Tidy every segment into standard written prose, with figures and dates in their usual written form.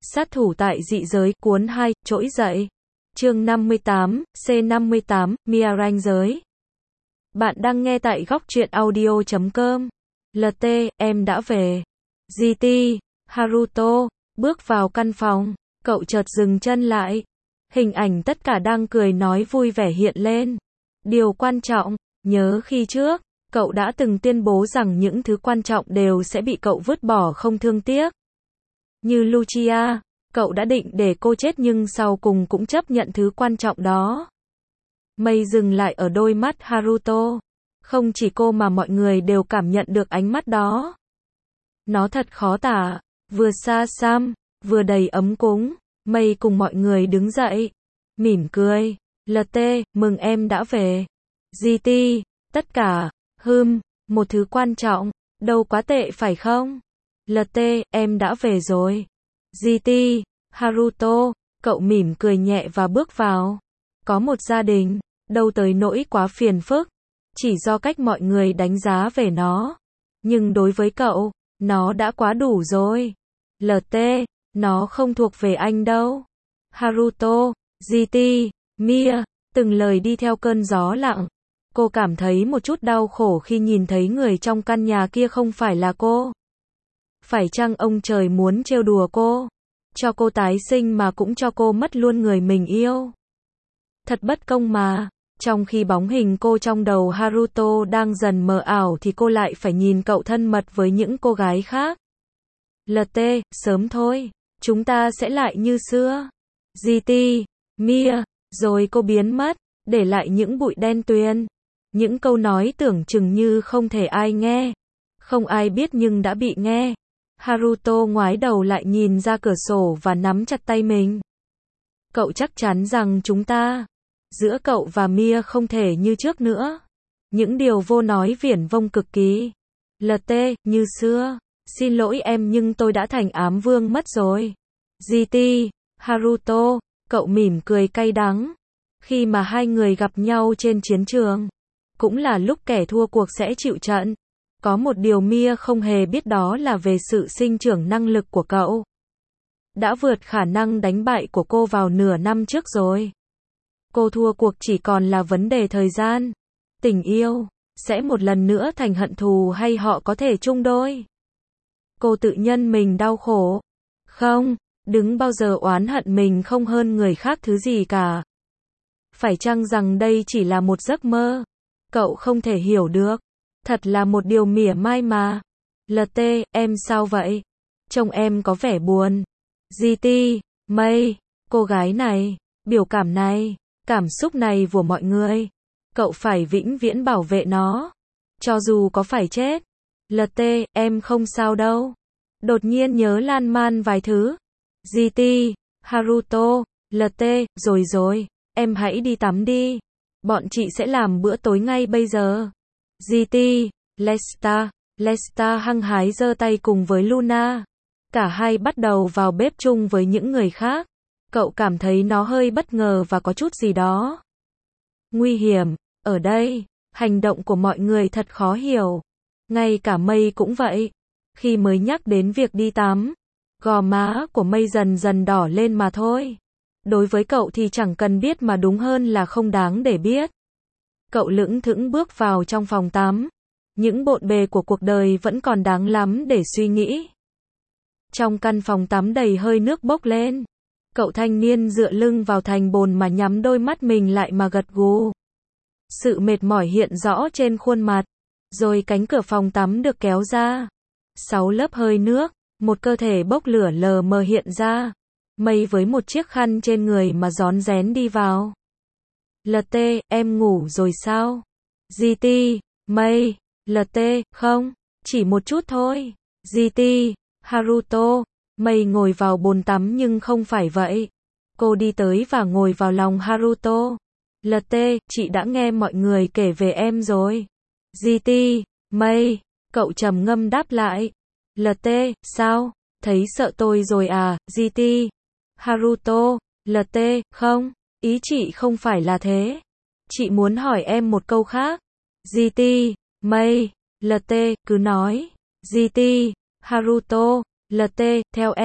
Sát thủ tại dị giới, cuốn 2, trỗi dậy. Chương 58, C58, Mia ranh giới. Bạn đang nghe tại góc truyện audio.com. LT, em đã về. GT, Haruto, bước vào căn phòng, cậu chợt dừng chân lại. Hình ảnh tất cả đang cười nói vui vẻ hiện lên. Điều quan trọng, nhớ khi trước, cậu đã từng tuyên bố rằng những thứ quan trọng đều sẽ bị cậu vứt bỏ không thương tiếc. Như Lucia, cậu đã định để cô chết nhưng sau cùng cũng chấp nhận thứ quan trọng đó. Mây dừng lại ở đôi mắt Haruto. Không chỉ cô mà mọi người đều cảm nhận được ánh mắt đó. Nó thật khó tả, vừa xa xăm, vừa đầy ấm cúng. Mây cùng mọi người đứng dậy, mỉm cười. LT, mừng em đã về. GT, tất cả, một thứ quan trọng, đâu quá tệ phải không? LT, em đã về rồi. GT, Haruto, cậu mỉm cười nhẹ và bước vào. Có một gia đình, đâu tới nỗi quá phiền phức, chỉ do cách mọi người đánh giá về nó. Nhưng đối với cậu, nó đã quá đủ rồi. LT, nó không thuộc về anh đâu. Haruto, GT, Mia, từng lời đi theo cơn gió lặng. Cô cảm thấy một chút đau khổ khi nhìn thấy người trong căn nhà kia không phải là cô. Phải chăng ông trời muốn trêu đùa cô? Cho cô tái sinh mà cũng cho cô mất luôn người mình yêu. Thật bất công mà. Trong khi bóng hình cô trong đầu Haruto đang dần mờ ảo thì cô lại phải nhìn cậu thân mật với những cô gái khác. LT, sớm thôi, chúng ta sẽ lại như xưa. GT, Mia, rồi cô biến mất, để lại những bụi đen tuyền. Những câu nói tưởng chừng như không thể ai nghe. Không ai biết nhưng đã bị nghe. Haruto ngoái đầu lại nhìn ra cửa sổ và nắm chặt tay mình. Cậu chắc chắn rằng giữa cậu và Mia không thể như trước nữa. Những điều vô nói viển vông cực kỳ. LT, như xưa. Xin lỗi em nhưng tôi đã thành ám vương mất rồi. GT, Haruto, cậu mỉm cười cay đắng. Khi mà hai người gặp nhau trên chiến trường, cũng là lúc kẻ thua cuộc sẽ chịu trận. Có một điều Mia không hề biết đó là về sự sinh trưởng năng lực của cậu. Đã vượt khả năng đánh bại của cô vào nửa năm trước rồi. Cô thua cuộc chỉ còn là vấn đề thời gian. Tình yêu sẽ một lần nữa thành hận thù hay họ có thể chung đôi? Cô tự nhân mình đau khổ. Không, đừng bao giờ oán hận mình không hơn người khác thứ gì cả. Phải chăng rằng đây chỉ là một giấc mơ? Cậu không thể hiểu được. Thật là một điều mỉa mai mà. LT, em sao vậy? Trông em có vẻ buồn. GT, Mây, cô gái này, biểu cảm này, cảm xúc này của mọi người. Cậu phải vĩnh viễn bảo vệ nó. Cho dù có phải chết. LT, em không sao đâu. Đột nhiên nhớ lan man vài thứ. GT, Haruto, LT, rồi, em hãy đi tắm đi. Bọn chị sẽ làm bữa tối ngay bây giờ. GT, Lesta hăng hái giơ tay cùng với Luna. Cả hai bắt đầu vào bếp chung với những người khác. Cậu cảm thấy nó hơi bất ngờ và có chút gì đó nguy hiểm. Ở đây, hành động của mọi người thật khó hiểu. Ngay cả Mây cũng vậy. Khi mới nhắc đến việc đi tắm, gò má của Mây dần dần đỏ lên mà thôi. Đối với cậu thì chẳng cần biết mà đúng hơn là không đáng để biết. Cậu lững thững bước vào trong phòng tắm. Những bộn bề của cuộc đời vẫn còn đáng lắm để suy nghĩ. Trong căn phòng tắm đầy hơi nước bốc lên. Cậu thanh niên dựa lưng vào thành bồn mà nhắm đôi mắt mình lại mà gật gù. Sự mệt mỏi hiện rõ trên khuôn mặt. Rồi cánh cửa phòng tắm được kéo ra. 6 lớp hơi nước, một cơ thể bốc lửa lờ mờ hiện ra. Mây với một chiếc khăn trên người mà rón rén đi vào. LT, em ngủ rồi sao? GT, Mây, LT, không, chỉ một chút thôi. GT, Haruto, Mây ngồi vào bồn tắm nhưng không phải vậy. Cô đi tới và ngồi vào lòng Haruto. LT, chị đã nghe mọi người kể về em rồi. GT, Mây, cậu trầm ngâm đáp lại. LT, sao? Thấy sợ tôi rồi à? GT, Haruto, LT, không, ý chị không phải là thế. Chị muốn hỏi em một câu khác. GT, Mây, LT, cứ nói. GT, Haruto, LT, theo em,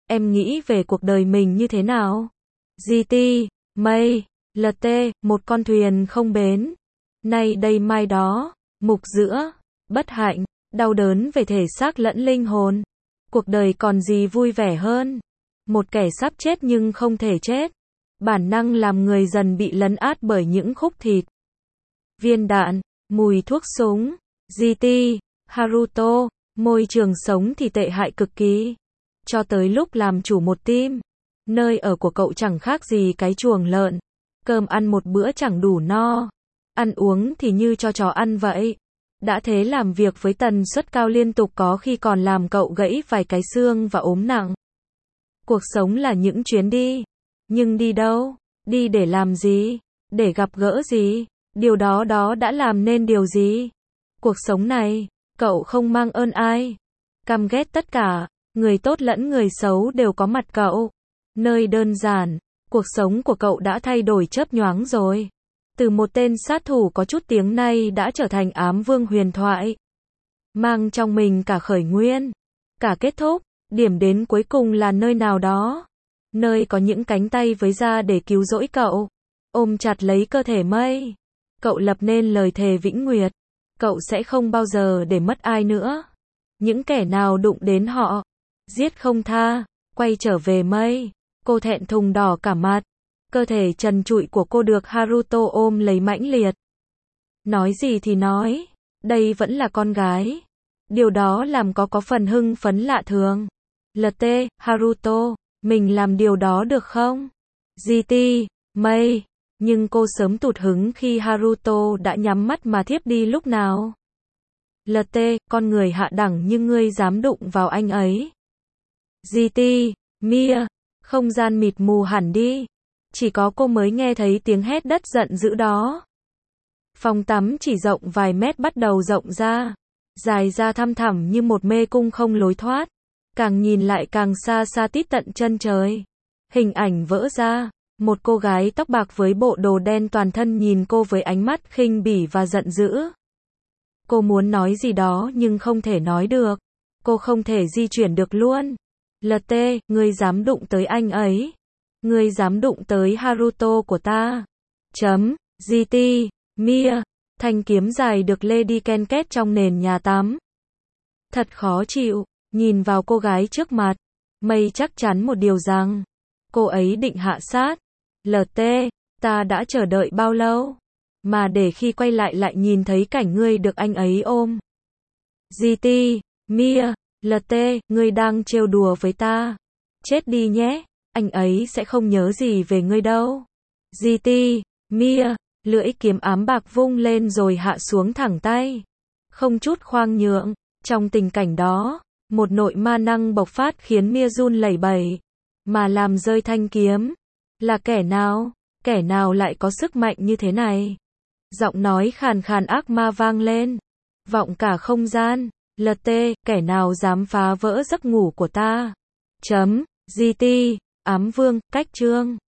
em nghĩ về cuộc đời mình như thế nào? GT, mây, LT, một con thuyền không bến. Nay đây mai đó, mục giữa, bất hạnh, đau đớn về thể xác lẫn linh hồn. Cuộc đời còn gì vui vẻ hơn? Một kẻ sắp chết nhưng không thể chết. Bản năng làm người dần bị lấn át bởi những khúc thịt. Viên đạn, mùi thuốc súng, GT, Haruto, môi trường sống thì tệ hại cực kỳ. Cho tới lúc làm chủ một team, nơi ở của cậu chẳng khác gì cái chuồng lợn. Cơm ăn một bữa chẳng đủ no. Ăn uống thì như cho chó ăn vậy. Đã thế làm việc với tần suất cao liên tục có khi còn làm cậu gãy vài cái xương và ốm nặng. Cuộc sống là những chuyến đi. Nhưng đi đâu? Đi để làm gì? Để gặp gỡ gì? Điều đó đã làm nên điều gì? Cuộc sống này, cậu không mang ơn ai. Căm ghét tất cả, người tốt lẫn người xấu đều có mặt cậu. Nơi đơn giản, cuộc sống của cậu đã thay đổi chớp nhoáng rồi. Từ một tên sát thủ có chút tiếng nay đã trở thành ám vương huyền thoại. Mang trong mình cả khởi nguyên, cả kết thúc, điểm đến cuối cùng là nơi nào đó. Nơi có những cánh tay với da để cứu rỗi cậu. Ôm chặt lấy cơ thể mây. Cậu lập nên lời thề vĩnh nguyệt. Cậu sẽ không bao giờ để mất ai nữa. Những kẻ nào đụng đến họ, giết không tha. Quay trở về mây. Cô thẹn thùng đỏ cả mặt. Cơ thể trần trụi của cô được Haruto ôm lấy mãnh liệt. Nói gì thì nói, đây vẫn là con gái. Điều đó làm có phần hưng phấn lạ thường. LT, Haruto, mình làm điều đó được không? GT, mây. Nhưng cô sớm tụt hứng khi Haruto đã nhắm mắt mà thiếp đi lúc nào. LT, con người hạ đẳng nhưng ngươi dám đụng vào anh ấy. GT, Mia, không gian mịt mù hẳn đi. Chỉ có cô mới nghe thấy tiếng hét đất giận dữ đó. Phòng tắm chỉ rộng vài mét bắt đầu rộng ra. Dài ra thăm thẳm như một mê cung không lối thoát. Càng nhìn lại càng xa xa tít tận chân trời. Hình ảnh vỡ ra. Một cô gái tóc bạc với bộ đồ đen toàn thân nhìn cô với ánh mắt khinh bỉ và giận dữ. Cô muốn nói gì đó nhưng không thể nói được. Cô không thể di chuyển được luôn. LT, ngươi dám đụng tới anh ấy. Ngươi dám đụng tới Haruto của ta. GT, Mia, thanh kiếm dài được lê đi ken két trong nền nhà tắm. Thật khó chịu, nhìn vào cô gái trước mặt. Mây chắc chắn một điều rằng, cô ấy định hạ sát. LT, ta đã chờ đợi bao lâu? Mà để khi quay lại nhìn thấy cảnh ngươi được anh ấy ôm. GT, Mia, LT, ngươi đang trêu đùa với ta. Chết đi nhé, anh ấy sẽ không nhớ gì về ngươi đâu. GT, Mia, lưỡi kiếm ám bạc vung lên rồi hạ xuống thẳng tay. Không chút khoang nhượng, trong tình cảnh đó, một nội ma năng bộc phát khiến Mia run lẩy bẩy. Mà làm rơi thanh kiếm. Là kẻ nào? Kẻ nào lại có sức mạnh như thế này? Giọng nói khàn khàn ác ma vang lên. Vọng cả không gian. LT, kẻ nào dám phá vỡ giấc ngủ của ta? GT, ám vương, cách chương.